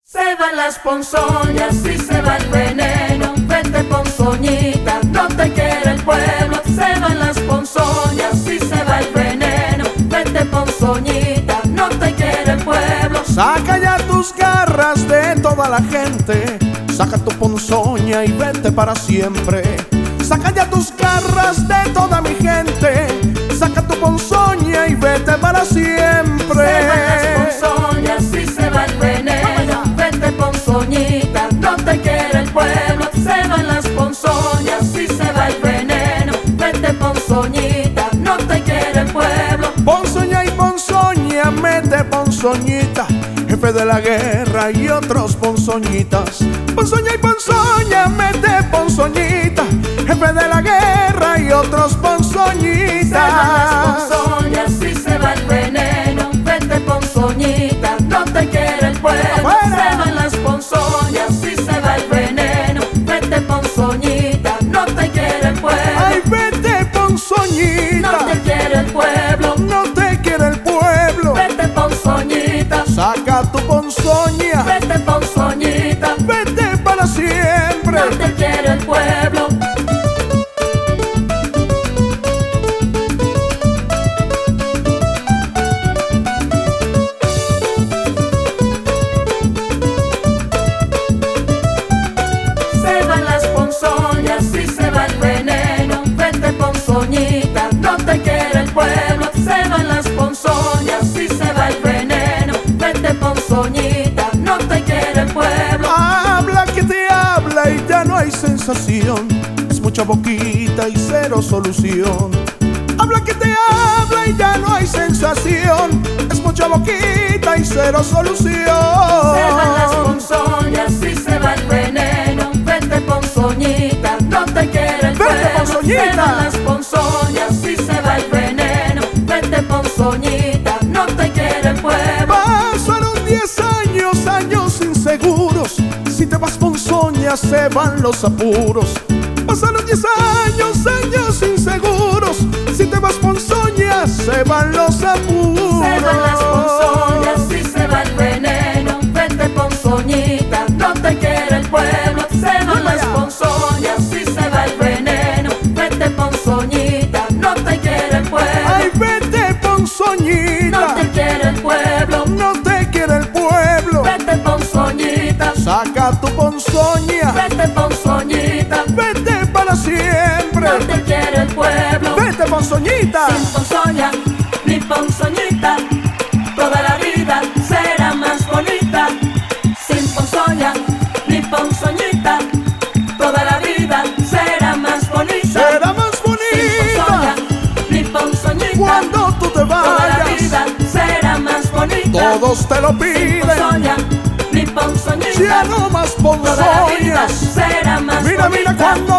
Se van las ponzoñas y se va el veneno. Vete ponzoñita, no te quiere el pueblo. Se van las ponzoñas y se va el veneno. Vete ponzoñita, no te quiere el pueblo. Saca ya tus garras de toda la gente. Saca tu ponzoña y vete para siempre. Saca ya tus garras de toda mi gente. Saca tu ponzoña y vete para siempre. Se van las ponzoñas y se va el veneno. Vete ponzoñita, no te quiere el pueblo. Se van las ponzoñas y se va el veneno. Vete ponzoñita, no te quiere el pueblo. Ponzoña y ponzoña, mete ponzoñita, jefe de la guerra y otros ponzoñitas. Ponzoña y ponzoña, mete ponzoñita, jefe de la guerra y otros ponzoñitas. Se van las ponzoñas y se va el veneno. Vete ponzoñita, no te quiere el pueblo. Se van las ponzoñas y se va el veneno. Vete ponzoñita, no te quiere el pueblo. Ay, vete ponzoñita, no te quiere el pueblo. No te quiere el pueblo. Vete ponzoñita, saca tu ponzoña. Vete ponzoñita, vete para siempre. No te quiere el pueblo. Se van las ponzoñas y se va el veneno. Vete ponzoñita, no te quiere el pueblo. Se van las ponzoñas y se va el veneno. Vete ponzoñita, no te quiere el pueblo. Habla que te habla y ya no hay sensación. Es mucha boquita y cero solución. Habla que te habla y ya no hay sensación. Es mucha boquita y cero solución. Se van las ponzoñas y se va el veneno. Vete ponzoñita, no te quiere el pueblo. Ponzoñita. Se van las ponzoñas y se va el veneno. Vete ponzoñita, no te quiere el pueblo. Pasaron 10 años, años inseguros. Si te vas ponzoña se van los apuros. Pasaron 10 años, años inseguros. Si te vas ponzoña se van los apuros. Se van las ponzoñas y se va el veneno. Vete ponzoñita, no te quiere el pueblo. Se van las ponzoñas y se va el veneno. Vete ponzoñita, no te quiere el pueblo. Ay, vete ponzoñita, no te quiere el pueblo. No te quiere el pueblo. Vete ponzoñita, saca tu ponzoña. Vete ponzoñita, vete para siempre. No te quiere el pueblo. Vete ponzoñita. Sin ponzoña, mi ponzoñita, toda la vida será más bonita. Sin ponzoña, mi ponzoñita, toda la vida será más bonita. Será más bonita. Sin ponzoña, mi ponzoñita, cuando tú te vayas, toda la vida será más bonita. Todos te lo piden. Sin ponzoña, mi ponzoñita, ya no más toda la vida ponzoñas. será más mira, bonita. Mira cuando